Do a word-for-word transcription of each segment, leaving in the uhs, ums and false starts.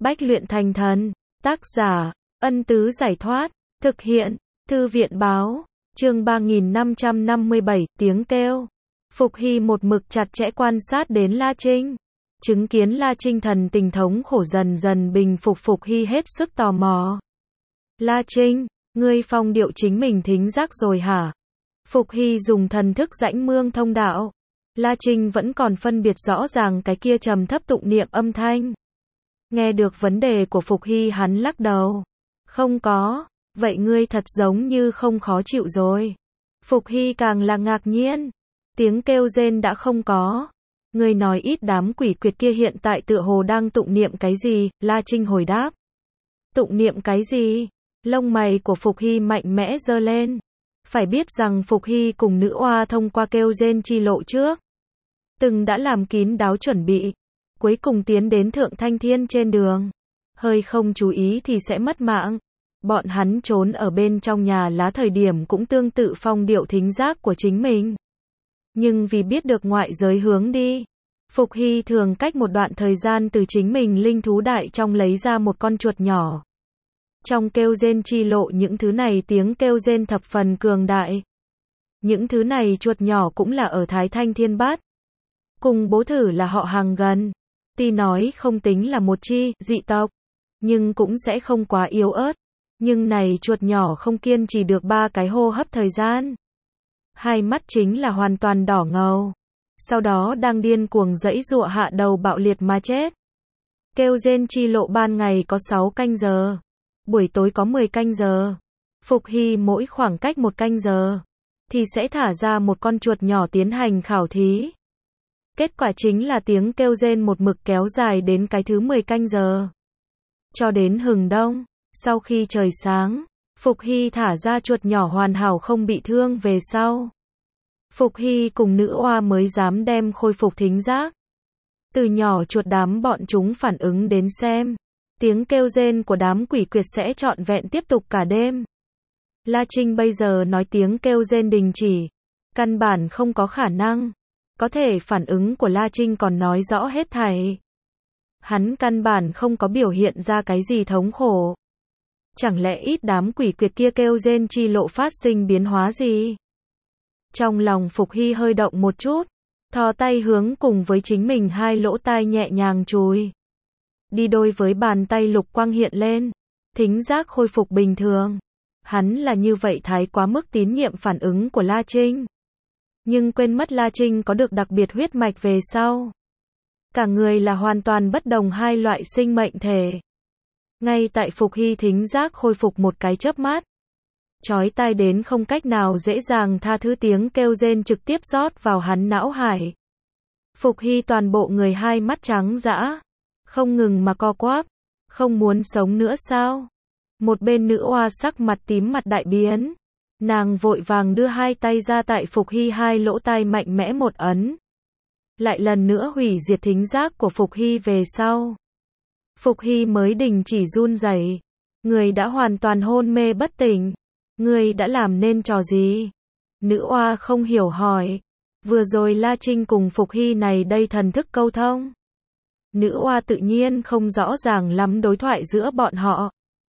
Bách luyện thành thần. Tác giả, Ân Tứ Giải Thoát. Thực hiện, Thư viện Báo. Chương ba nghìn năm trăm năm mươi bảy, tiếng kêu. Phục Hy một mực chặt chẽ quan sát đến La Trinh. Chứng kiến La Trinh thần tình thống khổ dần dần bình phục, Phục Hy hết sức tò mò. La Trinh, ngươi phong điệu chính mình thính giác rồi hả? Phục Hy dùng thần thức rãnh mương thông đạo. La Trinh vẫn còn phân biệt rõ ràng cái kia trầm thấp tụng niệm âm thanh. Nghe được vấn đề của Phục Hy, hắn lắc đầu. Không có, vậy ngươi thật giống như không khó chịu rồi. Phục Hy càng là ngạc nhiên. Tiếng kêu rên đã không có. Ngươi nói ít đám quỷ quyệt kia hiện tại tựa hồ đang tụng niệm cái gì? La Trinh hồi đáp. Tụng niệm cái gì? Lông mày của Phục Hy mạnh mẽ giơ lên. Phải biết rằng Phục Hy cùng nữ oa thông qua kêu rên chi lộ trước. Từng đã làm kín đáo chuẩn bị. Cuối cùng tiến đến Thượng Thanh Thiên trên đường. Hơi không chú ý thì sẽ mất mạng. Bọn hắn trốn ở bên trong nhà lá thời điểm cũng tương tự phong điệu thính giác của chính mình. Nhưng vì biết được ngoại giới hướng đi, Phục Hy thường cách một đoạn thời gian từ chính mình linh thú đại trong lấy ra một con chuột nhỏ. Trong kêu rên chi lộ, những thứ này tiếng kêu rên thập phần cường đại. Những thứ này chuột nhỏ cũng là ở Thái Thanh Thiên Bát. Cùng bố thử là họ hàng gần. Tuy nói không tính là một chi dị tộc, nhưng cũng sẽ không quá yếu ớt. Nhưng này chuột nhỏ không kiên trì được ba cái hô hấp thời gian. Hai mắt chính là hoàn toàn đỏ ngầu. Sau đó đang điên cuồng giãy giụa hạ đầu bạo liệt mà chết. Kêu rên chi lộ ban ngày có sáu canh giờ. Buổi tối có mười canh giờ. Phục Hy mỗi khoảng cách một canh giờ thì sẽ thả ra một con chuột nhỏ tiến hành khảo thí. Kết quả chính là tiếng kêu rên một mực kéo dài đến cái thứ mười canh giờ. Cho đến hừng đông, sau khi trời sáng, Phục Hy thả ra chuột nhỏ hoàn hảo không bị thương về sau. Phục Hy cùng nữ oa mới dám đem khôi phục thính giác. Từ nhỏ chuột đám bọn chúng phản ứng đến xem. Tiếng kêu rên của đám quỷ quyệt sẽ trọn vẹn tiếp tục cả đêm. La Trinh bây giờ nói tiếng kêu rên đình chỉ. Căn bản không có khả năng. Có thể phản ứng của La Trinh còn nói rõ hết thảy. Hắn căn bản không có biểu hiện ra cái gì thống khổ. Chẳng lẽ ít đám quỷ quyệt kia kêu rên chi lộ phát sinh biến hóa gì? Trong lòng Phục Hy hơi động một chút. Thò tay hướng cùng với chính mình hai lỗ tai nhẹ nhàng chùi. Đi đôi với bàn tay lục quang hiện lên. Thính giác khôi phục bình thường. Hắn là như vậy thái quá mức tín nhiệm phản ứng của La Trinh. Nhưng quên mất La Trinh có được đặc biệt huyết mạch về sau. Cả người là hoàn toàn bất đồng hai loại sinh mệnh thể. Ngay tại Phục Hy thính giác khôi phục một cái chớp mắt. Chói tai đến không cách nào dễ dàng tha thứ tiếng kêu rên trực tiếp rót vào hắn não hải. Phục Hy toàn bộ người hai mắt trắng dã. Không ngừng mà co quắp. Không muốn sống nữa sao? Một bên nữ oa sắc mặt tím mặt đại biến. Nàng vội vàng đưa hai tay ra tại Phục Hy hai lỗ tai mạnh mẽ một ấn. Lại lần nữa hủy diệt thính giác của Phục Hy về sau. Phục Hy mới đình chỉ run rẩy. Người đã hoàn toàn hôn mê bất tỉnh. Người đã làm nên trò gì? Nữ oa không hiểu hỏi. Vừa rồi La Trinh cùng Phục Hy này đây thần thức câu thông. Nữ oa tự nhiên không rõ ràng lắm đối thoại giữa bọn họ.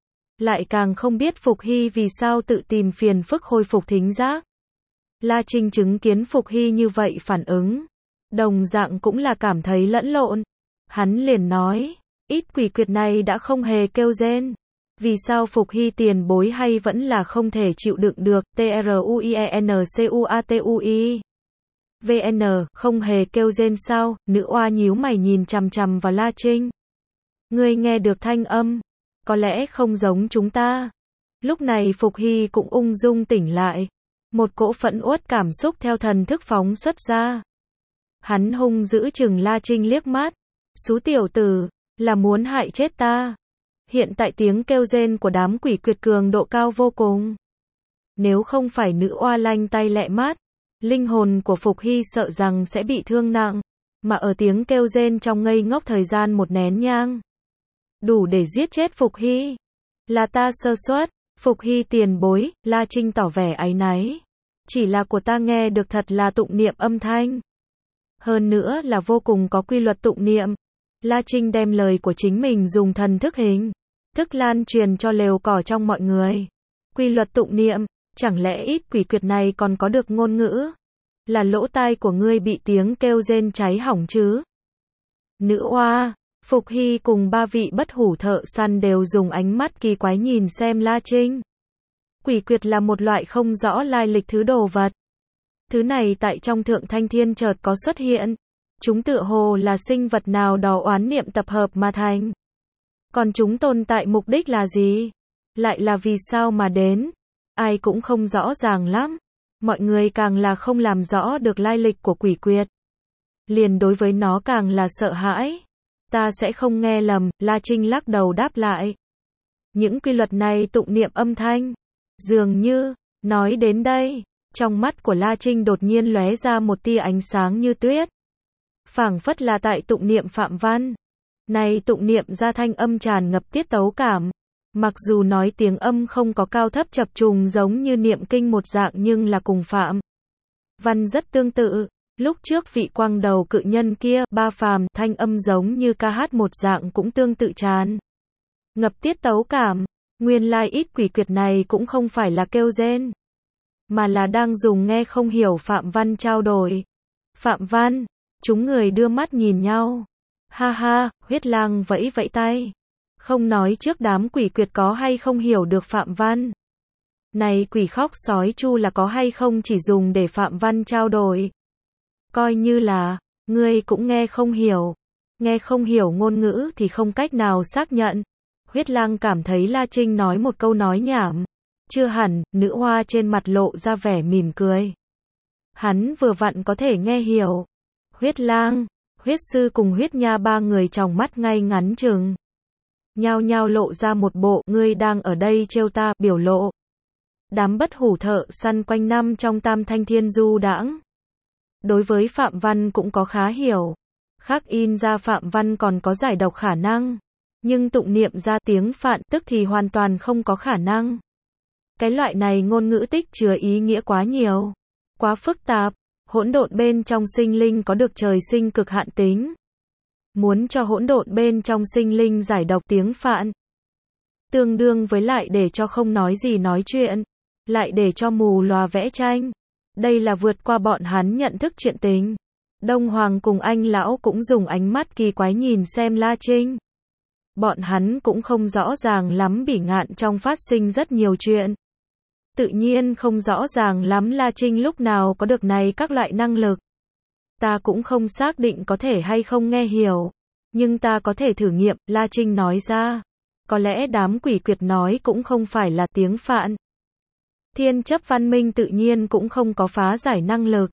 Lại càng không biết Phục Hy vì sao tự tìm phiền phức khôi phục thính giác. La Trinh chứng kiến Phục Hy như vậy phản ứng. Đồng dạng cũng là cảm thấy lẫn lộn. Hắn liền nói, ít quỷ quyệt này đã không hề kêu rên. Vì sao Phục Hy tiền bối hay vẫn là không thể chịu đựng được? T R U I E N C U A T U I V N, không hề kêu rên sao? Nữ oa nhíu mày nhìn chằm chằm vào La Trinh. Ngươi nghe được thanh âm? Có lẽ không giống chúng ta. Lúc này Phục Hy cũng ung dung tỉnh lại. Một cỗ phẫn uất cảm xúc theo thần thức phóng xuất ra. Hắn hung dữ chừng La Trinh liếc mắt. Xú tiểu tử, là muốn hại chết ta. Hiện tại tiếng kêu rên của đám quỷ quyệt cường độ cao vô cùng. Nếu không phải nữ oa lanh tay lẹ mắt, linh hồn của Phục Hy sợ rằng sẽ bị thương nặng. Mà ở tiếng kêu rên trong ngây ngốc thời gian một nén nhang. Đủ để giết chết Phục Hy. Là ta sơ suất. Phục Hy tiền bối, La Trinh tỏ vẻ áy náy. Chỉ là của ta nghe được thật là tụng niệm âm thanh. Hơn nữa là vô cùng có quy luật tụng niệm. La Trinh đem lời của chính mình dùng thần thức hình thức lan truyền cho lều cỏ trong mọi người. Quy luật tụng niệm, chẳng lẽ ít quỷ quyệt này còn có được ngôn ngữ? Là lỗ tai của ngươi bị tiếng kêu rên cháy hỏng chứ? Nữ oa, Phục Hy cùng ba vị bất hủ thợ săn đều dùng ánh mắt kỳ quái nhìn xem La Trinh. Quỷ quyệt là một loại không rõ lai lịch thứ đồ vật. Thứ này tại trong Thượng Thanh Thiên chợt có xuất hiện. Chúng tựa hồ là sinh vật nào đó oán niệm tập hợp mà thành. Còn chúng tồn tại mục đích là gì? Lại là vì sao mà đến? Ai cũng không rõ ràng lắm. Mọi người càng là không làm rõ được lai lịch của quỷ quyệt. Liền đối với nó càng là sợ hãi. Ta sẽ không nghe lầm, La Trinh lắc đầu đáp lại. Những quy luật này tụng niệm âm thanh. Dường như, nói đến đây, trong mắt của La Trinh đột nhiên lóe ra một tia ánh sáng như tuyết. Phảng phất là tại tụng niệm phạm văn. Này tụng niệm ra thanh âm tràn ngập tiết tấu cảm. Mặc dù nói tiếng âm không có cao thấp chập trùng giống như niệm kinh một dạng nhưng là cùng phạm văn rất tương tự. Lúc trước vị quang đầu cự nhân kia, ba phàm, thanh âm giống như ca hát một dạng cũng tương tự tràn ngập tiết tấu cảm. Nguyên lai ít quỷ quyệt này cũng không phải là kêu rên, mà là đang dùng nghe không hiểu phạm văn trao đổi. Phạm văn, chúng người đưa mắt nhìn nhau. Ha ha, Huyết Lang vẫy vẫy tay. Không nói trước đám quỷ quyệt có hay không hiểu được phạm văn. Này quỷ khóc sói chu là có hay không chỉ dùng để phạm văn trao đổi. Coi như là, ngươi cũng nghe không hiểu. Nghe không hiểu ngôn ngữ thì không cách nào xác nhận. Huyết Lang cảm thấy La Trinh nói một câu nói nhảm. Chưa hẳn, nữ hoa trên mặt lộ ra vẻ mỉm cười. Hắn vừa vặn có thể nghe hiểu. Huyết Lang, Huyết Sư cùng Huyết Nha ba người trong mắt ngay ngắn chừng. Nhao nhao lộ ra một bộ, ngươi đang ở đây trêu ta, biểu lộ. Đám bất hủ thợ săn quanh năm trong Tam Thanh Thiên du đãng. Đối với phạm văn cũng có khá hiểu. Khắc in ra phạm văn còn có giải độc khả năng. Nhưng tụng niệm ra tiếng phạn tức thì hoàn toàn không có khả năng. Cái loại này ngôn ngữ tích chứa ý nghĩa quá nhiều. Quá phức tạp. Hỗn độn bên trong sinh linh có được trời sinh cực hạn tính. Muốn cho hỗn độn bên trong sinh linh giải độc tiếng phạn. Tương đương với lại để cho không nói gì nói chuyện. Lại để cho mù lòa vẽ tranh. Đây là vượt qua bọn hắn nhận thức chuyện tình. Đông Hoàng cùng anh lão cũng dùng ánh mắt kỳ quái nhìn xem La Trinh. Bọn hắn cũng không rõ ràng lắm Bỉ Ngạn trong phát sinh rất nhiều chuyện. Tự nhiên không rõ ràng lắm La Trinh lúc nào có được này các loại năng lực. Ta cũng không xác định có thể hay không nghe hiểu. Nhưng ta có thể thử nghiệm, La Trinh nói ra. Có lẽ đám quỷ quyệt nói cũng không phải là tiếng phạn. Thiên chấp văn minh tự nhiên cũng không có phá giải năng lực.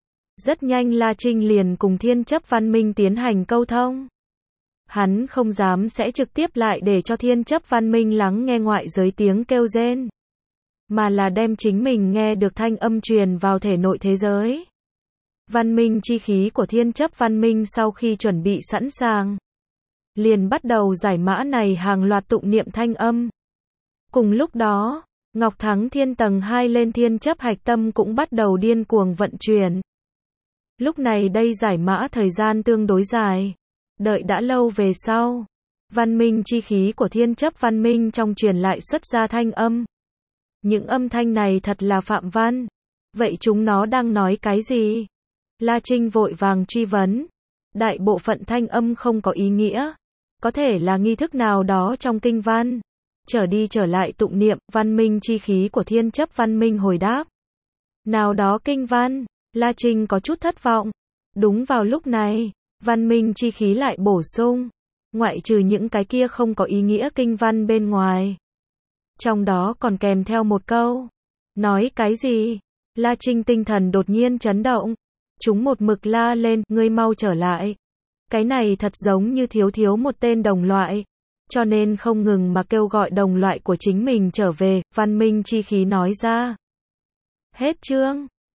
Rất nhanh La Trinh liền cùng thiên chấp văn minh tiến hành câu thông. Hắn không dám sẽ trực tiếp lại để cho thiên chấp văn minh lắng nghe ngoại giới tiếng kêu rên. Mà là đem chính mình nghe được thanh âm truyền vào thể nội thế giới. Văn minh chi khí của thiên chấp văn minh sau khi chuẩn bị sẵn sàng. Liền bắt đầu giải mã này hàng loạt tụng niệm thanh âm. Cùng lúc đó, Ngọc Thắng Thiên tầng hai lên thiên chấp hạch tâm cũng bắt đầu điên cuồng vận chuyển. Lúc này đây giải mã thời gian tương đối dài. Đợi đã lâu về sau. Văn minh chi khí của thiên chấp văn minh trong truyền lại xuất ra thanh âm. Những âm thanh này thật là phạm văn. Vậy chúng nó đang nói cái gì? La Trinh vội vàng truy vấn. Đại bộ phận thanh âm không có ý nghĩa. Có thể là nghi thức nào đó trong kinh văn. Trở đi trở lại tụng niệm, văn minh chi khí của thiên chấp văn minh hồi đáp. Nào đó kinh văn, La Trinh có chút thất vọng. Đúng vào lúc này, văn minh chi khí lại bổ sung. Ngoại trừ những cái kia không có ý nghĩa kinh văn bên ngoài. Trong đó còn kèm theo một câu. Nói cái gì? La Trinh tinh thần đột nhiên chấn động. Chúng một mực la lên, ngươi mau trở lại. Cái này thật giống như thiếu thiếu một tên đồng loại. Cho nên không ngừng mà kêu gọi đồng loại của chính mình trở về, văn minh chi khí nói ra. Hết chương.